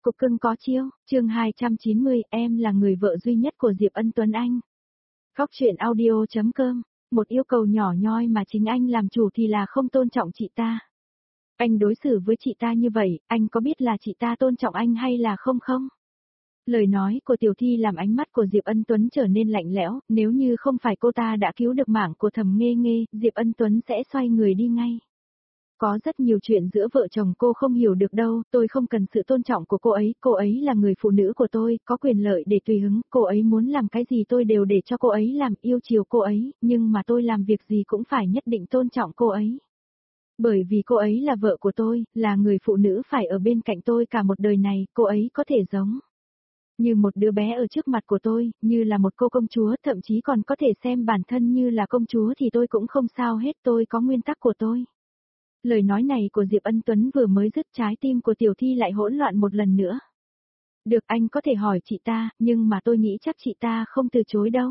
Cục cưng có chiêu, chương 290, em là người vợ duy nhất của Diệp Ân Tuấn Anh. Góc truyện audio.com, một yêu cầu nhỏ nhoi mà chính anh làm chủ thì là không tôn trọng chị ta. Anh đối xử với chị ta như vậy, anh có biết là chị ta tôn trọng anh hay là không không? Lời nói của Tiểu Thi làm ánh mắt của Diệp Ân Tuấn trở nên lạnh lẽo, nếu như không phải cô ta đã cứu được mạng của Thẩm Nghê Nghê, Diệp Ân Tuấn sẽ xoay người đi ngay. Có rất nhiều chuyện giữa vợ chồng cô không hiểu được đâu, tôi không cần sự tôn trọng của cô ấy là người phụ nữ của tôi, có quyền lợi để tùy hứng, cô ấy muốn làm cái gì tôi đều để cho cô ấy làm, yêu chiều cô ấy, nhưng mà tôi làm việc gì cũng phải nhất định tôn trọng cô ấy. Bởi vì cô ấy là vợ của tôi, là người phụ nữ phải ở bên cạnh tôi cả một đời này, cô ấy có thể giống như một đứa bé ở trước mặt của tôi, như là một cô công chúa, thậm chí còn có thể xem bản thân như là công chúa thì tôi cũng không sao hết, tôi có nguyên tắc của tôi. Lời nói này của Diệp Ân Tuấn vừa mới dứt, trái tim của Tiểu Thi lại hỗn loạn một lần nữa. Được, anh có thể hỏi chị ta, nhưng mà tôi nghĩ chắc chị ta không từ chối đâu.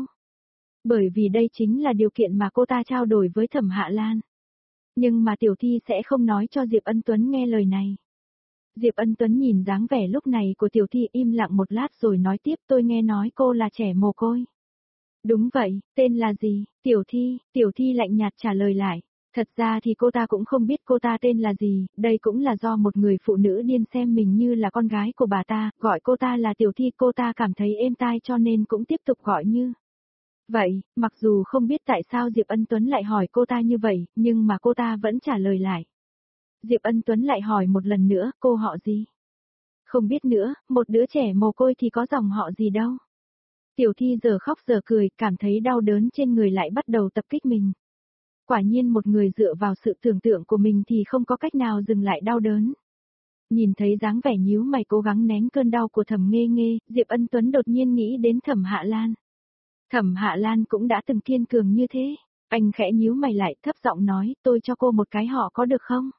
Bởi vì đây chính là điều kiện mà cô ta trao đổi với Thẩm Hạ Lan. Nhưng mà Tiểu Thi sẽ không nói cho Diệp Ân Tuấn nghe lời này. Diệp Ân Tuấn nhìn dáng vẻ lúc này của Tiểu Thi, im lặng một lát rồi nói tiếp, tôi nghe nói cô là trẻ mồ côi. Đúng vậy, tên là gì? Tiểu Thi lạnh nhạt trả lời lại. Thật ra thì cô ta cũng không biết cô ta tên là gì, đây cũng là do một người phụ nữ điên xem mình như là con gái của bà ta, gọi cô ta là Tiểu Thi, cô ta cảm thấy êm tai cho nên cũng tiếp tục gọi như vậy, mặc dù không biết tại sao Diệp Ân Tuấn lại hỏi cô ta như vậy, nhưng mà cô ta vẫn trả lời lại. Diệp Ân Tuấn lại hỏi một lần nữa, cô họ gì? Không biết nữa, một đứa trẻ mồ côi thì có dòng họ gì đâu. Tiểu Thi giờ khóc giờ cười, cảm thấy đau đớn trên người lại bắt đầu tập kích mình. Quả nhiên một người dựa vào sự tưởng tượng của mình thì không có cách nào dừng lại đau đớn. Nhìn thấy dáng vẻ nhíu mày cố gắng nén cơn đau của Thẩm Nghê Nghê, Diệp Ân Tuấn đột nhiên nghĩ đến Thẩm Hạ Lan. Thẩm Hạ Lan cũng đã từng kiên cường như thế. Anh khẽ nhíu mày lại, thấp giọng nói, tôi cho cô một cái họ có được không?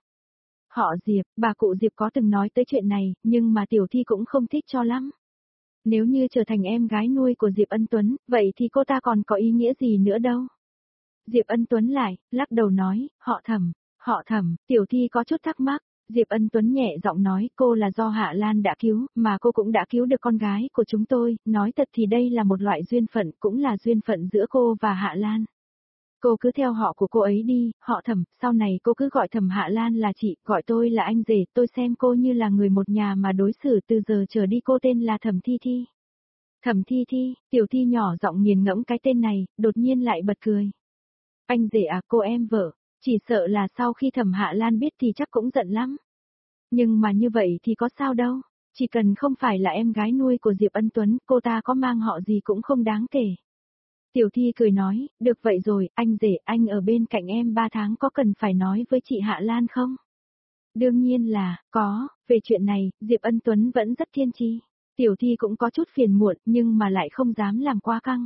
Họ Diệp, bà cụ Diệp có từng nói tới chuyện này, nhưng mà Tiểu Thi cũng không thích cho lắm. Nếu như trở thành em gái nuôi của Diệp Ân Tuấn, vậy thì cô ta còn có ý nghĩa gì nữa đâu. Diệp Ân Tuấn lại, lắc đầu nói, họ Thẩm, Tiểu Thi có chút thắc mắc. Diệp Ân Tuấn nhẹ giọng nói, cô là do Hạ Lan đã cứu, mà cô cũng đã cứu được con gái của chúng tôi, nói thật thì đây là một loại duyên phận, cũng là duyên phận giữa cô và Hạ Lan. Cô cứ theo họ của cô ấy đi, họ Thẩm, sau này cô cứ gọi Thẩm Hạ Lan là chị, gọi tôi là anh rể, tôi xem cô như là người một nhà mà đối xử, từ giờ trở đi cô tên là Thẩm Thi Thi. Thẩm Thi Thi, Tiểu Thi nhỏ giọng nghiền ngẫm cái tên này, đột nhiên lại bật cười. Anh rể à, cô em vợ, chỉ sợ là sau khi Thẩm Hạ Lan biết thì chắc cũng giận lắm. Nhưng mà như vậy thì có sao đâu, chỉ cần không phải là em gái nuôi của Diệp Ân Tuấn, cô ta có mang họ gì cũng không đáng kể. Tiểu Thi cười nói, được vậy rồi, anh rể, anh ở bên cạnh em 3 tháng có cần phải nói với chị Hạ Lan không? Đương nhiên là, có, về chuyện này, Diệp Ân Tuấn vẫn rất kiên trì. Tiểu Thi cũng có chút phiền muộn, nhưng mà lại không dám làm quá căng.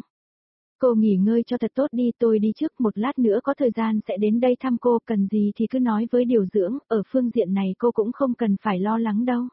Cô nghỉ ngơi cho thật tốt đi, tôi đi trước, một lát nữa có thời gian sẽ đến đây thăm cô, cần gì thì cứ nói với điều dưỡng, ở phương diện này cô cũng không cần phải lo lắng đâu.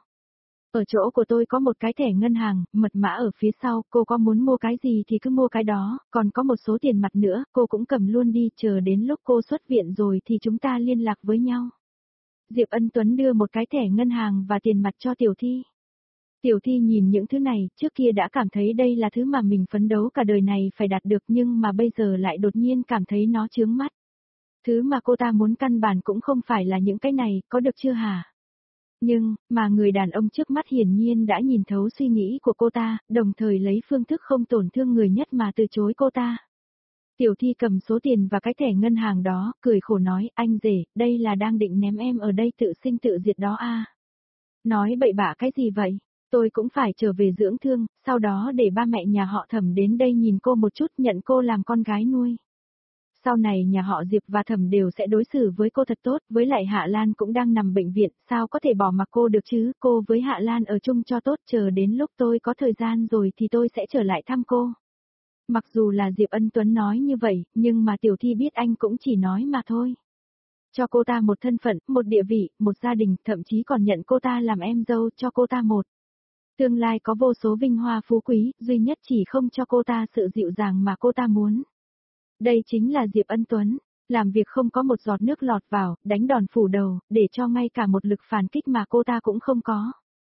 Ở chỗ của tôi có một cái thẻ ngân hàng, mật mã ở phía sau, cô có muốn mua cái gì thì cứ mua cái đó, còn có một số tiền mặt nữa, cô cũng cầm luôn đi, chờ đến lúc cô xuất viện rồi thì chúng ta liên lạc với nhau. Diệp Ân Tuấn đưa một cái thẻ ngân hàng và tiền mặt cho Tiểu Thi. Tiểu Thi nhìn những thứ này, trước kia đã cảm thấy đây là thứ mà mình phấn đấu cả đời này phải đạt được, nhưng mà bây giờ lại đột nhiên cảm thấy nó chướng mắt. Thứ mà cô ta muốn căn bản cũng không phải là những cái này, có được chưa hả? Nhưng, mà người đàn ông trước mắt hiển nhiên đã nhìn thấu suy nghĩ của cô ta, đồng thời lấy phương thức không tổn thương người nhất mà từ chối cô ta. Tiểu Thi cầm số tiền và cái thẻ ngân hàng đó, cười khổ nói, anh rể, đây là đang định ném em ở đây tự sinh tự diệt đó à? Nói bậy bạ cái gì vậy? Tôi cũng phải trở về dưỡng thương, sau đó để ba mẹ nhà họ Thẩm đến đây nhìn cô một chút, nhận cô làm con gái nuôi. Sau này nhà họ Diệp và Thẩm đều sẽ đối xử với cô thật tốt, với lại Hạ Lan cũng đang nằm bệnh viện, sao có thể bỏ mặc cô được chứ, cô với Hạ Lan ở chung cho tốt, chờ đến lúc tôi có thời gian rồi thì tôi sẽ trở lại thăm cô. Mặc dù là Diệp Ân Tuấn nói như vậy, nhưng mà Tiểu Thi biết anh cũng chỉ nói mà thôi. Cho cô ta một thân phận, một địa vị, một gia đình, thậm chí còn nhận cô ta làm em dâu, cho cô ta một tương lai có vô số vinh hoa phú quý, duy nhất chỉ không cho cô ta sự dịu dàng mà cô ta muốn. Đây chính là Diệp Ân Tuấn, làm việc không có một giọt nước lọt vào, đánh đòn phủ đầu, để cho ngay cả một lực phản kích mà cô ta cũng không có.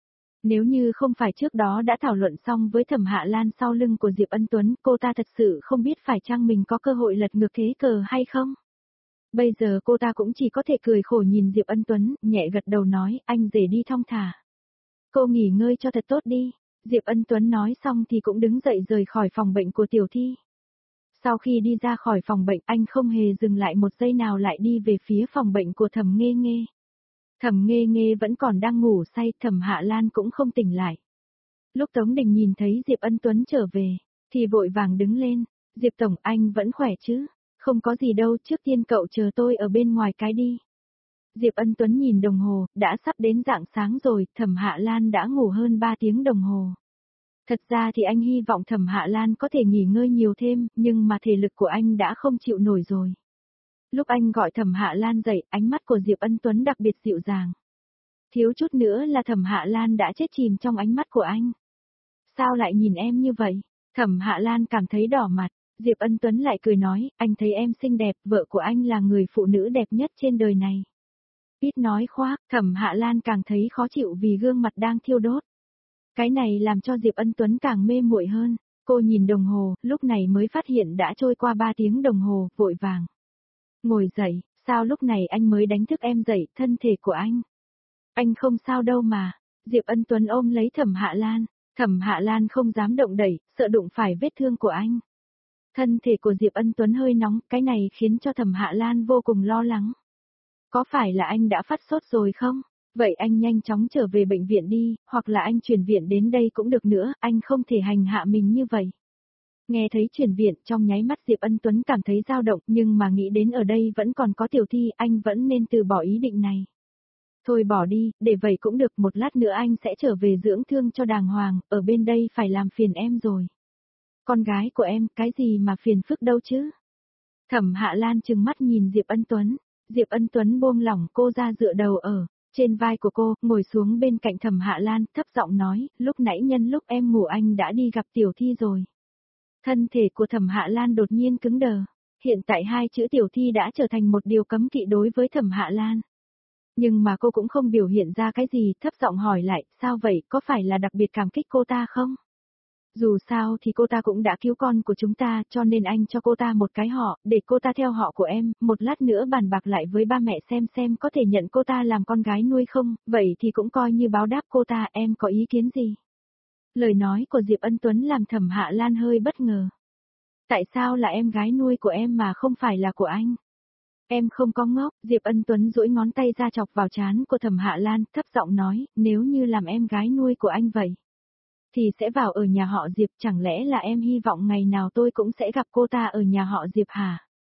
Nếu như không phải trước đó đã thảo luận xong với Thẩm Hạ Lan sau lưng của Diệp Ân Tuấn, cô ta thật sự không biết phải chăng mình có cơ hội lật ngược thế cờ hay không. Bây giờ cô ta cũng chỉ có thể cười khổ nhìn Diệp Ân Tuấn, nhẹ gật đầu nói, anh rể đi thong thả. Cô nghỉ ngơi cho thật tốt đi. Diệp Ân Tuấn nói xong thì cũng đứng dậy rời khỏi phòng bệnh của Tiểu Thi. Sau khi đi ra khỏi phòng bệnh, anh không hề dừng lại một giây nào lại đi về phía phòng bệnh của Thẩm Nghê Nghê. Thẩm Nghê Nghê vẫn còn đang ngủ say, Thẩm Hạ Lan cũng không tỉnh lại. Lúc Tống Đình nhìn thấy Diệp Ân Tuấn trở về, thì vội vàng đứng lên, Diệp Tổng anh vẫn khỏe chứ? Không có gì đâu, trước tiên cậu chờ tôi ở bên ngoài cái đi. Diệp Ân Tuấn nhìn đồng hồ, đã sắp đến rạng sáng rồi, Thẩm Hạ Lan đã ngủ hơn 3 tiếng đồng hồ. Thật ra thì anh hy vọng Thẩm Hạ Lan có thể nghỉ ngơi nhiều thêm, nhưng mà thể lực của anh đã không chịu nổi rồi. Lúc anh gọi Thẩm Hạ Lan dậy, ánh mắt của Diệp Ân Tuấn đặc biệt dịu dàng. Thiếu chút nữa là Thẩm Hạ Lan đã chết chìm trong ánh mắt của anh. Sao lại nhìn em như vậy? Thẩm Hạ Lan cảm thấy đỏ mặt, Diệp Ân Tuấn lại cười nói, anh thấy em xinh đẹp, vợ của anh là người phụ nữ đẹp nhất trên đời này. Ít nói khoác, Thẩm Hạ Lan càng thấy khó chịu vì gương mặt đang thiêu đốt. Cái này làm cho Diệp Ân Tuấn càng mê muội hơn, cô nhìn đồng hồ, lúc này mới phát hiện đã trôi qua 3 tiếng đồng hồ, vội vàng. Ngồi dậy, sao lúc này anh mới đánh thức em dậy, thân thể của anh? Anh không sao đâu mà. Diệp Ân Tuấn ôm lấy Thẩm Hạ Lan, Thẩm Hạ Lan không dám động đẩy, sợ đụng phải vết thương của anh. Thân thể của Diệp Ân Tuấn hơi nóng, cái này khiến cho Thẩm Hạ Lan vô cùng lo lắng. Có phải là anh đã phát sốt rồi không? Vậy anh nhanh chóng trở về bệnh viện đi, hoặc là anh chuyển viện đến đây cũng được nữa, anh không thể hành hạ mình như vậy. Nghe thấy chuyển viện, trong nháy mắt Diệp Ân Tuấn cảm thấy dao động, nhưng mà nghĩ đến ở đây vẫn còn có Tiểu Thi, anh vẫn nên từ bỏ ý định này. Thôi bỏ đi, để vậy cũng được, một lát nữa anh sẽ trở về dưỡng thương cho đàng hoàng, ở bên đây phải làm phiền em rồi. Con gái của em, cái gì mà phiền phức đâu chứ? Thẩm Hạ Lan trừng mắt nhìn Diệp Ân Tuấn, Diệp Ân Tuấn buông lỏng cô ra dựa đầu ở trên vai của cô, ngồi xuống bên cạnh Thẩm Hạ Lan, thấp giọng nói, lúc nãy nhân lúc em ngủ anh đã đi gặp Tiểu Thi rồi. Thân thể của Thẩm Hạ Lan đột nhiên cứng đờ, hiện tại hai chữ Tiểu Thi đã trở thành một điều cấm kỵ đối với Thẩm Hạ Lan. Nhưng mà cô cũng không biểu hiện ra cái gì, thấp giọng hỏi lại, sao vậy, có phải là đặc biệt cảm kích cô ta không? Dù sao thì cô ta cũng đã cứu con của chúng ta, cho nên anh cho cô ta một cái họ, để cô ta theo họ của em, một lát nữa bàn bạc lại với ba mẹ xem có thể nhận cô ta làm con gái nuôi không, vậy thì cũng coi như báo đáp cô ta, em có ý kiến gì? Lời nói của Diệp Ân Tuấn làm Thẩm Hạ Lan hơi bất ngờ. Tại sao là em gái nuôi của em mà không phải là của anh? Em không có ngốc, Diệp Ân Tuấn duỗi ngón tay ra chọc vào trán của Thẩm Hạ Lan, thấp giọng nói, nếu như làm em gái nuôi của anh vậy, thì sẽ vào ở nhà họ Diệp, chẳng lẽ là em hy vọng ngày nào tôi cũng sẽ gặp cô ta ở nhà họ Diệp hả?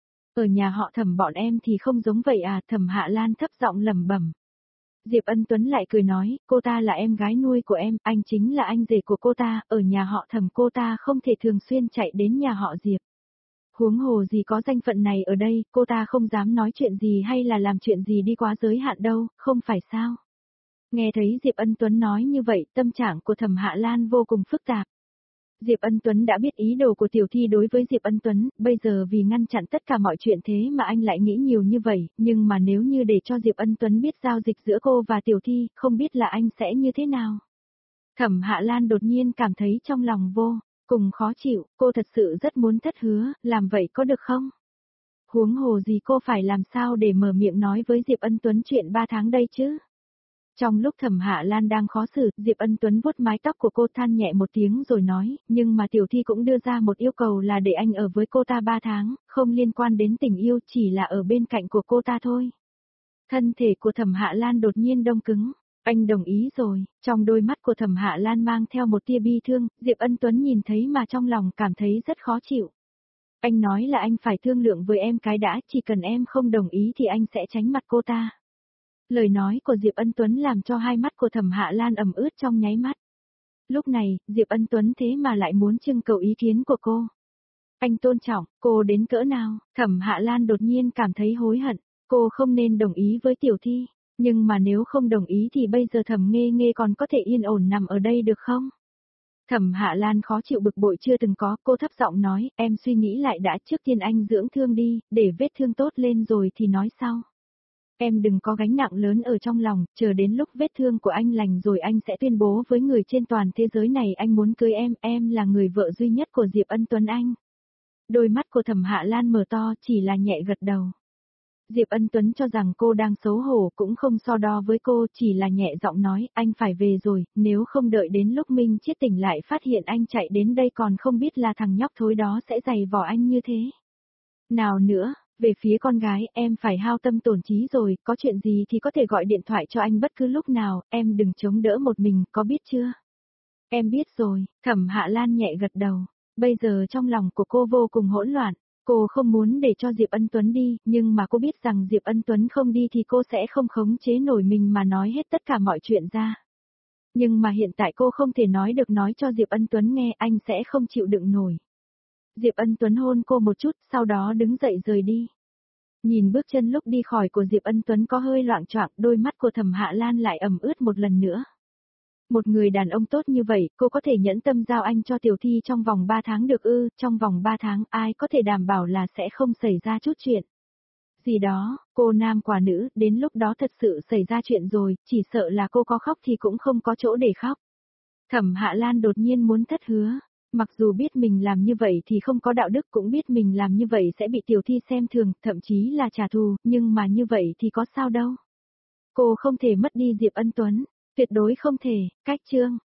Ở nhà họ Thẩm bọn em thì không giống vậy à, Thẩm Hạ Lan thấp giọng lẩm bẩm. Diệp Ân Tuấn lại cười nói, cô ta là em gái nuôi của em, anh chính là anh rể của cô ta, ở nhà họ Thẩm cô ta không thể thường xuyên chạy đến nhà họ Diệp. Huống hồ gì có danh phận này ở đây, cô ta không dám nói chuyện gì hay là làm chuyện gì đi quá giới hạn đâu, không phải sao? Nghe thấy Diệp Ân Tuấn nói như vậy, tâm trạng của Thẩm Hạ Lan vô cùng phức tạp. Diệp Ân Tuấn đã biết ý đồ của Tiểu Thi đối với Diệp Ân Tuấn, bây giờ vì ngăn chặn tất cả mọi chuyện thế mà anh lại nghĩ nhiều như vậy, nhưng mà nếu như để cho Diệp Ân Tuấn biết giao dịch giữa cô và Tiểu Thi, không biết là anh sẽ như thế nào. Thẩm Hạ Lan đột nhiên cảm thấy trong lòng vô cùng khó chịu, cô thật sự rất muốn thất hứa, làm vậy có được không? Huống hồ gì cô phải làm sao để mở miệng nói với Diệp Ân Tuấn chuyện 3 tháng đây chứ? Trong lúc Thẩm Hạ Lan đang khó xử, Diệp Ân Tuấn vuốt mái tóc của cô, than nhẹ một tiếng rồi nói, nhưng mà Tiểu Thi cũng đưa ra một yêu cầu là để anh ở với cô ta 3 tháng, không liên quan đến tình yêu, chỉ là ở bên cạnh của cô ta thôi. Thân thể của Thẩm Hạ Lan đột nhiên đông cứng, anh đồng ý rồi, trong đôi mắt của Thẩm Hạ Lan mang theo một tia bi thương, Diệp Ân Tuấn nhìn thấy mà trong lòng cảm thấy rất khó chịu. Anh nói là anh phải thương lượng với em cái đã, chỉ cần em không đồng ý thì anh sẽ tránh mặt cô ta. Lời nói của Diệp Ân Tuấn làm cho hai mắt của Thẩm Hạ Lan ẩm ướt trong nháy mắt. Lúc này, Diệp Ân Tuấn thế mà lại muốn trưng cầu ý kiến của cô. Anh tôn trọng cô đến cỡ nào? Thẩm Hạ Lan đột nhiên cảm thấy hối hận, cô không nên đồng ý với Tiểu Thi, nhưng mà nếu không đồng ý thì bây giờ Thẩm Nghê Nghê còn có thể yên ổn nằm ở đây được không? Thẩm Hạ Lan khó chịu bực bội chưa từng có, cô thấp giọng nói, em suy nghĩ lại đã, trước tiên anh dưỡng thương đi, để vết thương tốt lên rồi thì nói sau. Em đừng có gánh nặng lớn ở trong lòng, chờ đến lúc vết thương của anh lành rồi anh sẽ tuyên bố với người trên toàn thế giới này anh muốn cưới em là người vợ duy nhất của Diệp Ân Tuấn anh. Đôi mắt của Thẩm Hạ Lan mở to chỉ là nhẹ gật đầu. Diệp Ân Tuấn cho rằng cô đang xấu hổ cũng không so đo với cô, chỉ là nhẹ giọng nói anh phải về rồi, nếu không đợi đến lúc Minh Chiết tỉnh lại phát hiện anh chạy đến đây còn không biết là thằng nhóc thối đó sẽ giày vò anh như thế. Nào nữa, về phía con gái em phải hao tâm tổn trí rồi, có chuyện gì thì có thể gọi điện thoại cho anh bất cứ lúc nào, em đừng chống đỡ một mình, có biết chưa? Em biết rồi, Thẩm Hạ Lan nhẹ gật đầu, bây giờ trong lòng của cô vô cùng hỗn loạn. Cô không muốn để cho Diệp Ân Tuấn đi, nhưng mà cô biết rằng Diệp Ân Tuấn không đi thì cô sẽ không khống chế nổi mình mà nói hết tất cả mọi chuyện ra. Nhưng mà hiện tại cô không thể nói được nói cho Diệp Ân Tuấn nghe anh sẽ không chịu đựng nổi. Diệp Ân Tuấn hôn cô một chút, sau đó đứng dậy rời đi. Nhìn bước chân lúc đi khỏi của Diệp Ân Tuấn có hơi loạng choạng, đôi mắt của Thẩm Hạ Lan lại ẩm ướt một lần nữa. Một người đàn ông tốt như vậy, cô có thể nhẫn tâm giao anh cho Tiểu Thi trong vòng 3 tháng được ư, trong vòng 3 tháng ai có thể đảm bảo là sẽ không xảy ra chút chuyện. Gì đó, cô nam quả nữ, đến lúc đó thật sự xảy ra chuyện rồi, chỉ sợ là cô có khóc thì cũng không có chỗ để khóc. Thẩm Hạ Lan đột nhiên muốn thất hứa, mặc dù biết mình làm như vậy thì không có đạo đức cũng biết mình làm như vậy sẽ bị Tiểu Thi xem thường, thậm chí là trả thù, nhưng mà như vậy thì có sao đâu. Cô không thể mất đi Diệp Ân Tuấn. Tuyệt đối không thể, cách chương.